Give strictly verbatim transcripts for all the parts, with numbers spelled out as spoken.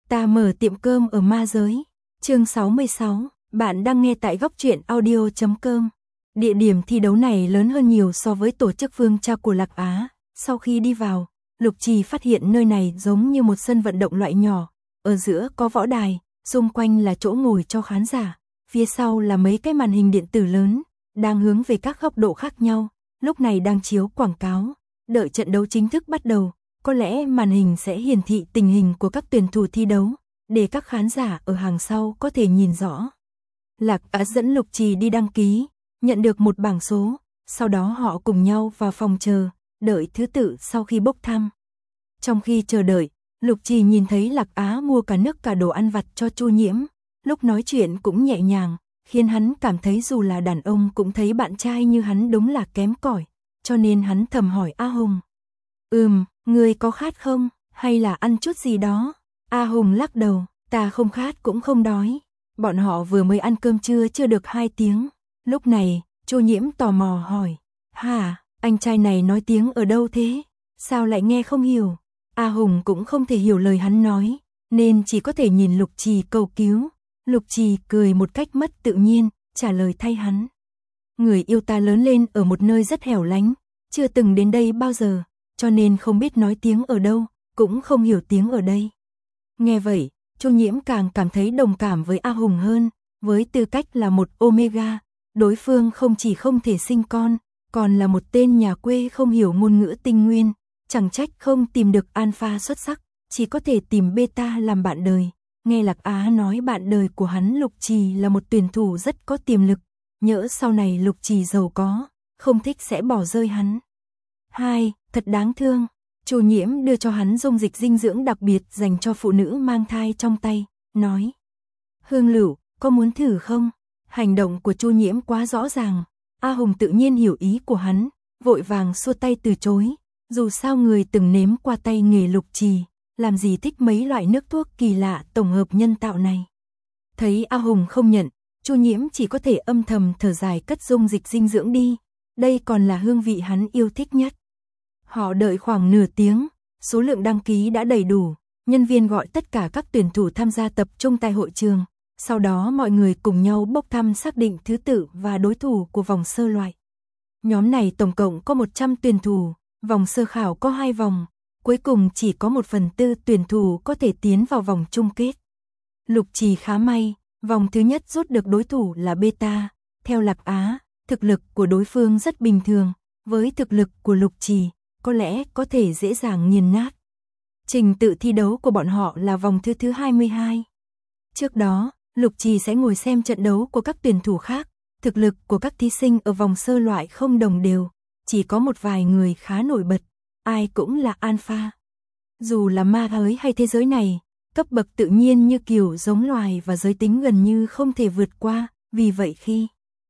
Ta mở tiệm cơm ở ma giới. Chương sáu mươi sáu, bạn đang nghe tại góc truyện audio chấm com. Địa điểm thi đấu này lớn hơn nhiều so với tổ chức Vương Tra của Lạc Á. Sau khi đi vào, Lục Trì phát hiện nơi này giống như một sân vận động loại nhỏ. Ở giữa có võ đài, xung quanh là chỗ ngồi cho khán giả. Phía sau là mấy cái màn hình điện tử lớn, đang hướng về các góc độ khác nhau. Lúc này đang chiếu quảng cáo. Đợi trận đấu chính thức bắt đầu, có lẽ màn hình sẽ hiển thị tình hình của các tuyển thủ thi đấu, để các khán giả ở hàng sau có thể nhìn rõ. Lạc Á dẫn Lục Trì đi đăng ký, nhận được một bảng số, sau đó họ cùng nhau vào phòng chờ, đợi thứ tự sau khi bốc thăm. Trong khi chờ đợi, Lục Trì nhìn thấy Lạc Á mua cả nước cả đồ ăn vặt cho Chu Nhiễm, lúc nói chuyện cũng nhẹ nhàng, khiến hắn cảm thấy dù là đàn ông cũng thấy bạn trai như hắn đúng là kém cỏi, cho nên hắn thầm hỏi A Hùng. Ừm, ngươi có khát không, hay là ăn chút gì đó? A Hùng lắc đầu, ta không khát cũng không đói. Bọn họ vừa mới ăn cơm trưa chưa được hai tiếng. Lúc này, Chu Nhiễm tò mò hỏi, hả, anh trai này nói tiếng ở đâu thế? Sao lại nghe không hiểu? A Hùng cũng không thể hiểu lời hắn nói, nên chỉ có thể nhìn Lục Trì cầu cứu. Lục Trì cười một cách mất tự nhiên, trả lời thay hắn. Người yêu ta lớn lên ở một nơi rất hẻo lánh, chưa từng đến đây bao giờ, cho nên không biết nói tiếng ở đâu, cũng không hiểu tiếng ở đây. Nghe vậy, Chu Nhiễm càng cảm thấy đồng cảm với A Hùng hơn, với tư cách là một Omega, đối phương không chỉ không thể sinh con, còn là một tên nhà quê không hiểu ngôn ngữ tinh nguyên, chẳng trách không tìm được alpha xuất sắc, chỉ có thể tìm beta làm bạn đời. Nghe Lạc Á nói bạn đời của hắn Lục Trì là một tuyển thủ rất có tiềm lực, nhỡ sau này Lục Trì giàu có, không thích sẽ bỏ rơi hắn. Hai, thật đáng thương. Chu Nhiễm đưa cho hắn dung dịch dinh dưỡng đặc biệt dành cho phụ nữ mang thai trong tay, nói. Hương Lựu, có muốn thử không? Hành động của Chu Nhiễm quá rõ ràng. A Hùng tự nhiên hiểu ý của hắn, vội vàng xua tay từ chối. Dù sao người từng nếm qua tay nghề Lục Trì, làm gì thích mấy loại nước thuốc kỳ lạ tổng hợp nhân tạo này. Thấy A Hùng không nhận, Chu Nhiễm chỉ có thể âm thầm thở dài cất dung dịch dinh dưỡng đi. Đây còn là hương vị hắn yêu thích nhất. Họ đợi khoảng nửa tiếng, số lượng đăng ký đã đầy đủ, nhân viên gọi tất cả các tuyển thủ tham gia tập trung tại hội trường, sau đó mọi người cùng nhau bốc thăm xác định thứ tự và đối thủ của vòng sơ loại. Nhóm này tổng cộng có một trăm tuyển thủ, vòng sơ khảo có hai vòng, cuối cùng chỉ có một phần tư tuyển thủ có thể tiến vào vòng chung kết. Lục Trì khá may, vòng thứ nhất rút được đối thủ là Beta, theo Lạc Á, thực lực của đối phương rất bình thường, với thực lực của Lục Trì, có lẽ có thể dễ dàng nghiền nát. Trình tự thi đấu của bọn họ là vòng thứ thứ hai mươi hai. Trước đó, Lục Trì sẽ ngồi xem trận đấu của các tuyển thủ khác, thực lực của các thí sinh ở vòng sơ loại không đồng đều, chỉ có một vài người khá nổi bật, ai cũng là alpha. Dù là ma giới hay thế giới này, cấp bậc tự nhiên như kiểu giống loài và giới tính gần như không thể vượt qua, vì vậy khi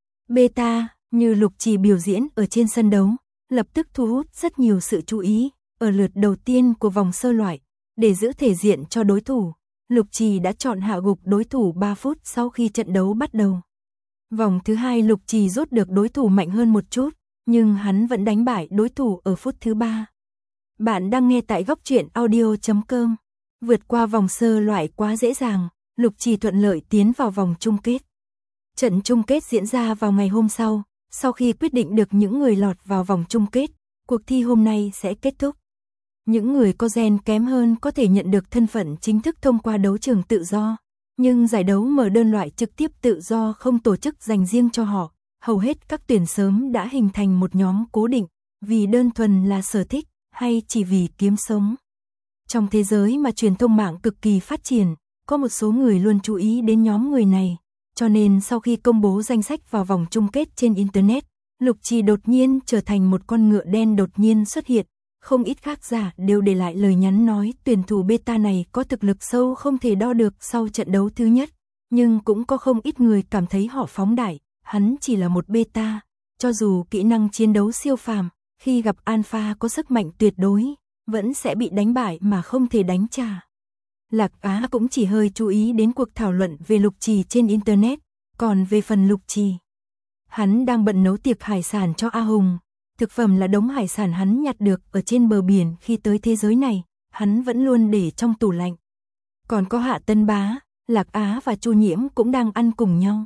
beta, như Lục Trì biểu diễn ở trên sân đấu, lập tức thu hút rất nhiều sự chú ý. Ở lượt đầu tiên của vòng sơ loại, để giữ thể diện cho đối thủ, Lục Trì đã chọn hạ gục đối thủ ba phút sau khi trận đấu bắt đầu. Vòng thứ hai Lục Trì rút được đối thủ mạnh hơn một chút, nhưng hắn vẫn đánh bại đối thủ ở phút thứ ba. Bạn đang nghe tại góc truyện audio chấm com. Vượt qua vòng sơ loại quá dễ dàng, Lục Trì thuận lợi tiến vào vòng chung kết. Trận chung kết diễn ra vào ngày hôm sau, sau khi quyết định được những người lọt vào vòng chung kết, cuộc thi hôm nay sẽ kết thúc. Những người có gen kém hơn có thể nhận được thân phận chính thức thông qua đấu trường tự do, nhưng giải đấu mở đơn loại trực tiếp tự do không tổ chức dành riêng cho họ. Hầu hết các tuyển sớm đã hình thành một nhóm cố định, vì đơn thuần là sở thích, hay chỉ vì kiếm sống. Trong thế giới mà truyền thông mạng cực kỳ phát triển, có một số người luôn chú ý đến nhóm người này, cho nên sau khi công bố danh sách vào vòng chung kết trên Internet, Lục Trì đột nhiên trở thành một con ngựa đen đột nhiên xuất hiện. Không ít khán giả đều để lại lời nhắn nói tuyển thủ beta này có thực lực sâu không thể đo được sau trận đấu thứ nhất, nhưng cũng có không ít người cảm thấy họ phóng đại, hắn chỉ là một beta, cho dù kỹ năng chiến đấu siêu phàm, khi gặp alpha có sức mạnh tuyệt đối, vẫn sẽ bị đánh bại mà không thể đánh trả. Lạc Á cũng chỉ hơi chú ý đến cuộc thảo luận về Lục Trì trên Internet, còn về phần Lục Trì, hắn đang bận nấu tiệc hải sản cho A Hùng. Thực phẩm là đống hải sản hắn nhặt được ở trên bờ biển khi tới thế giới này, hắn vẫn luôn để trong tủ lạnh. Còn có Hạ Tân Bá, Lạc Á và Chu Nhiễm cũng đang ăn cùng nhau.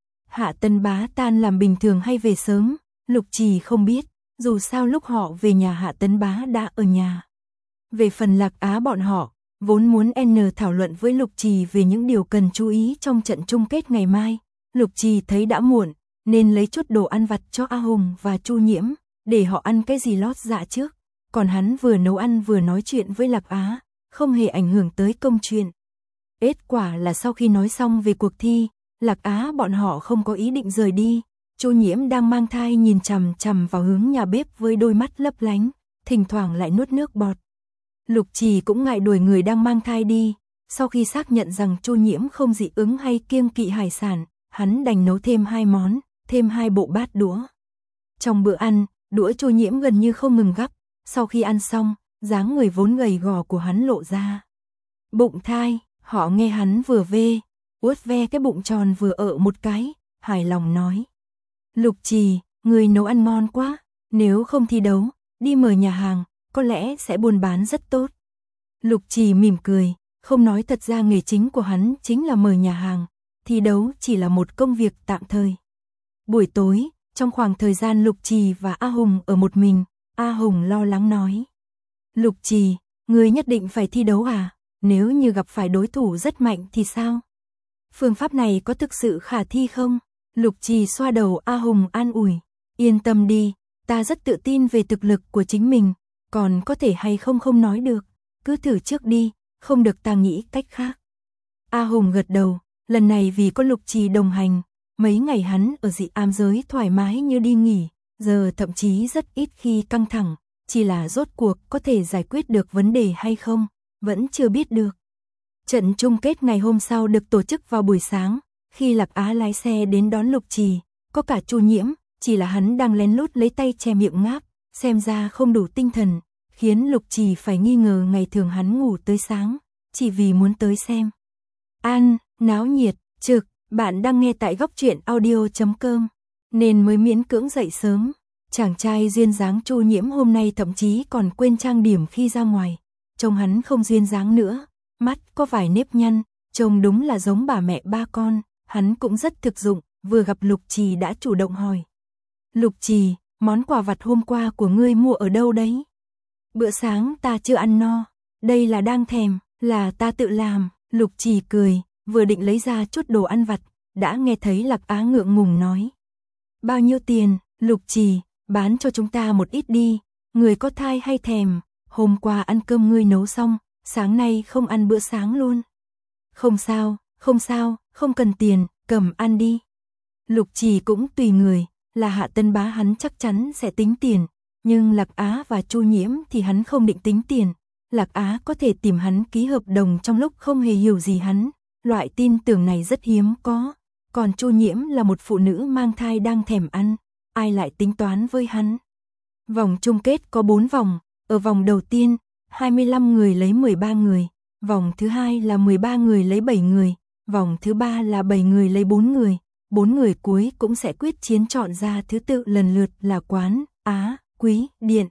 Hạ Tân Bá tan làm bình thường hay về sớm, Lục Trì không biết, dù sao lúc họ về nhà Hạ Tân Bá đã ở nhà. Về phần Lạc Á bọn họ, vốn muốn N thảo luận với Lục Trì về những điều cần chú ý trong trận chung kết ngày mai. Lục Trì thấy đã muộn, nên lấy chút đồ ăn vặt cho A Hùng và Chu Nhiễm, để họ ăn cái gì lót dạ trước. Còn hắn vừa nấu ăn vừa nói chuyện với Lạc Á, không hề ảnh hưởng tới công chuyện. Kết quả là sau khi nói xong về cuộc thi, Lạc Á bọn họ không có ý định rời đi. Chu Nhiễm đang mang thai nhìn chằm chằm vào hướng nhà bếp với đôi mắt lấp lánh, thỉnh thoảng lại nuốt nước bọt. Lục Trì cũng ngại đuổi người đang mang thai đi, sau khi xác nhận rằng Chu Nhiễm không dị ứng hay kiêng kỵ hải sản, hắn đành nấu thêm hai món, thêm hai bộ bát đũa. Trong bữa ăn, đũa Chu Nhiễm gần như không ngừng gắp, sau khi ăn xong, dáng người vốn gầy gò của hắn lộ ra. Bụng thai, họ nghe hắn vừa vê, uốt ve cái bụng tròn vừa ợ một cái, hài lòng nói. Lục Trì, người nấu ăn ngon quá, nếu không thi đấu, đi mở nhà hàng, có lẽ sẽ buôn bán rất tốt. Lục Trì mỉm cười, không nói thật ra nghề chính của hắn chính là mở nhà hàng, thi đấu chỉ là một công việc tạm thời. Buổi tối, trong khoảng thời gian Lục Trì và A Hùng ở một mình, A Hùng lo lắng nói. Lục Trì, người nhất định phải thi đấu à? Nếu như gặp phải đối thủ rất mạnh thì sao? Phương pháp này có thực sự khả thi không? Lục Trì xoa đầu A Hùng an ủi. Yên tâm đi, ta rất tự tin về thực lực của chính mình, còn có thể hay không không nói được. Cứ thử trước đi, không được ta nghĩ cách khác. A Hùng gật đầu, lần này vì có Lục Trì đồng hành, mấy ngày hắn ở dị am giới thoải mái như đi nghỉ, giờ thậm chí rất ít khi căng thẳng, chỉ là rốt cuộc có thể giải quyết được vấn đề hay không, vẫn chưa biết được. Trận chung kết ngày hôm sau được tổ chức vào buổi sáng, khi Lạc Á lái xe đến đón Lục Trì, có cả Chu Nhiễm, chỉ là hắn đang lén lút lấy tay che miệng ngáp, xem ra không đủ tinh thần, khiến Lục Trì phải nghi ngờ ngày thường hắn ngủ tới sáng, chỉ vì muốn tới xem. An, náo nhiệt, trực, bạn đang nghe tại góc truyện audio chấm com, nên mới miễn cưỡng dậy sớm. Chàng trai duyên dáng Chu Nhiễm hôm nay thậm chí còn quên trang điểm khi ra ngoài, trông hắn không duyên dáng nữa, mắt có vài nếp nhăn, trông đúng là giống bà mẹ ba con, hắn cũng rất thực dụng, vừa gặp Lục Trì đã chủ động hỏi. Lục Trì, món quà vặt hôm qua của ngươi mua ở đâu đấy? Bữa sáng ta chưa ăn no, đây là đang thèm, là ta tự làm. Lục Trì cười, vừa định lấy ra chút đồ ăn vặt, đã nghe thấy Lạc Á ngượng ngùng nói. Bao nhiêu tiền? Lục Trì, bán cho chúng ta một ít đi, người có thai hay thèm, hôm qua ăn cơm ngươi nấu xong, sáng nay không ăn bữa sáng luôn. Không sao, không sao, không cần tiền, cầm ăn đi. Lục Trì cũng tùy người, là Hạ Tân Bá hắn chắc chắn sẽ tính tiền, nhưng Lạc Á và Chu Nhiễm thì hắn không định tính tiền. Lạc Á có thể tìm hắn ký hợp đồng trong lúc không hề hiểu gì hắn, loại tin tưởng này rất hiếm có. Còn Chu Nhiễm là một phụ nữ mang thai đang thèm ăn, ai lại tính toán với hắn. Vòng chung kết có bốn vòng, ở vòng đầu tiên, hai mươi lăm người lấy mười ba người, vòng thứ hai là mười ba người lấy bảy người, vòng thứ ba là bảy người lấy bốn người, bốn người cuối cũng sẽ quyết chiến chọn ra thứ tự lần lượt là Quán, Á, Quý, Điện.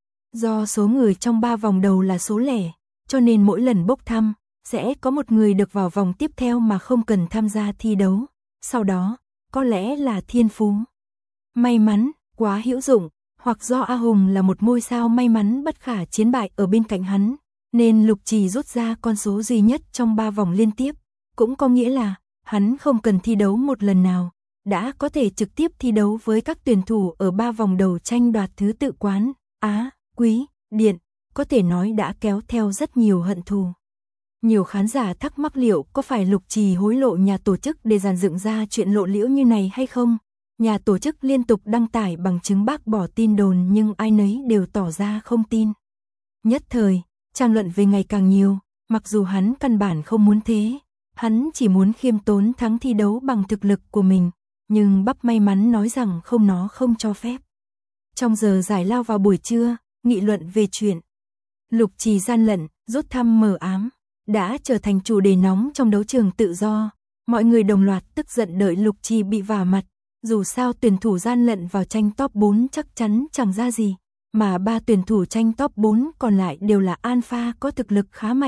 Do số người trong ba vòng đầu là số lẻ, cho nên mỗi lần bốc thăm, sẽ có một người được vào vòng tiếp theo mà không cần tham gia thi đấu. Sau đó, có lẽ là thiên phú, may mắn, quá hữu dụng, hoặc do A Hùng là một ngôi sao may mắn bất khả chiến bại ở bên cạnh hắn, nên Lục Trì rút ra con số duy nhất trong ba vòng liên tiếp, cũng có nghĩa là hắn không cần thi đấu một lần nào, đã có thể trực tiếp thi đấu với các tuyển thủ ở ba vòng đầu tranh đoạt thứ tự Quán, Á, Quý, Điện, có thể nói đã kéo theo rất nhiều hận thù. Nhiều khán giả thắc mắc liệu có phải Lục Trì hối lộ nhà tổ chức để dàn dựng ra chuyện lộ liễu như này hay không? Nhà tổ chức liên tục đăng tải bằng chứng bác bỏ tin đồn nhưng ai nấy đều tỏ ra không tin. Nhất thời, tranh luận về ngày càng nhiều, mặc dù hắn căn bản không muốn thế, hắn chỉ muốn khiêm tốn thắng thi đấu bằng thực lực của mình, nhưng bắp may mắn nói rằng không nó không cho phép. Trong giờ giải lao vào buổi trưa, nghị luận về chuyện Lục Trì gian lận, rút thăm mờ ám, đã trở thành chủ đề nóng trong đấu trường tự do. Mọi người đồng loạt tức giận đợi Lục Trì bị vả mặt, dù sao tuyển thủ gian lận vào tranh top bốn chắc chắn chẳng ra gì, mà ba tuyển thủ tranh top bốn còn lại đều là alpha có thực lực khá mạnh,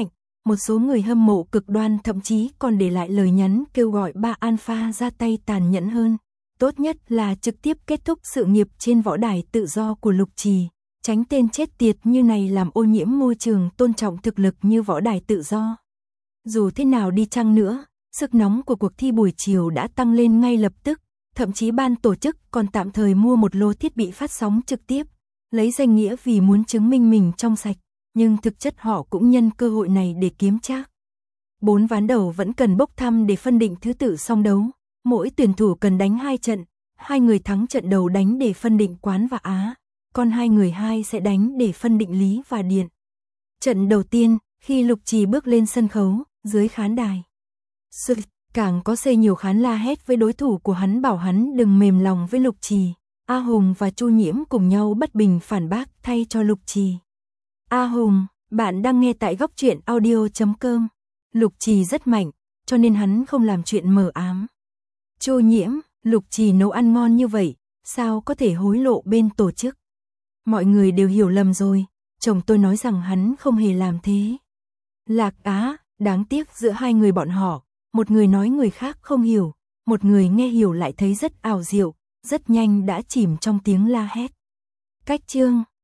Một số người hâm mộ cực đoan thậm chí còn để lại lời nhắn kêu gọi ba alpha ra tay tàn nhẫn hơn. Tốt nhất là trực tiếp kết thúc sự nghiệp trên võ đài tự do của Lục Trì, tránh tên chết tiệt như này làm ô nhiễm môi trường tôn trọng thực lực như võ đài tự do. Dù thế nào đi chăng nữa, sức nóng của cuộc thi buổi chiều đã tăng lên ngay lập tức, thậm chí ban tổ chức còn tạm thời mua một lô thiết bị phát sóng trực tiếp, lấy danh nghĩa vì muốn chứng minh mình trong sạch, nhưng thực chất họ cũng nhân cơ hội này để kiếm trác. Bốn ván đầu vẫn cần bốc thăm để phân định thứ tự song đấu, mỗi tuyển thủ cần đánh hai trận, hai người thắng trận đầu đánh để phân định Quán và Á, còn hai người hai sẽ đánh để phân định Lý và Điện. Trận đầu tiên, khi Lục Trì bước lên sân khấu, dưới khán đài, sự càng có xây nhiều khán la hét với đối thủ của hắn bảo hắn đừng mềm lòng với Lục Trì. A Hùng và Chu Nhiễm cùng nhau bất bình phản bác thay cho Lục Trì. A Hùng, bạn đang nghe tại góc truyện audio chấm com. Lục Trì rất mạnh, cho nên hắn không làm chuyện mờ ám. Chu Nhiễm, Lục Trì nấu ăn ngon như vậy, sao có thể hối lộ bên tổ chức? Mọi người đều hiểu lầm rồi, chồng tôi nói rằng hắn không hề làm thế. Lạc Á, đáng tiếc giữa hai người bọn họ, một người nói người khác không hiểu, một người nghe hiểu lại thấy rất ảo diệu, rất nhanh đã chìm trong tiếng la hét. Cách chương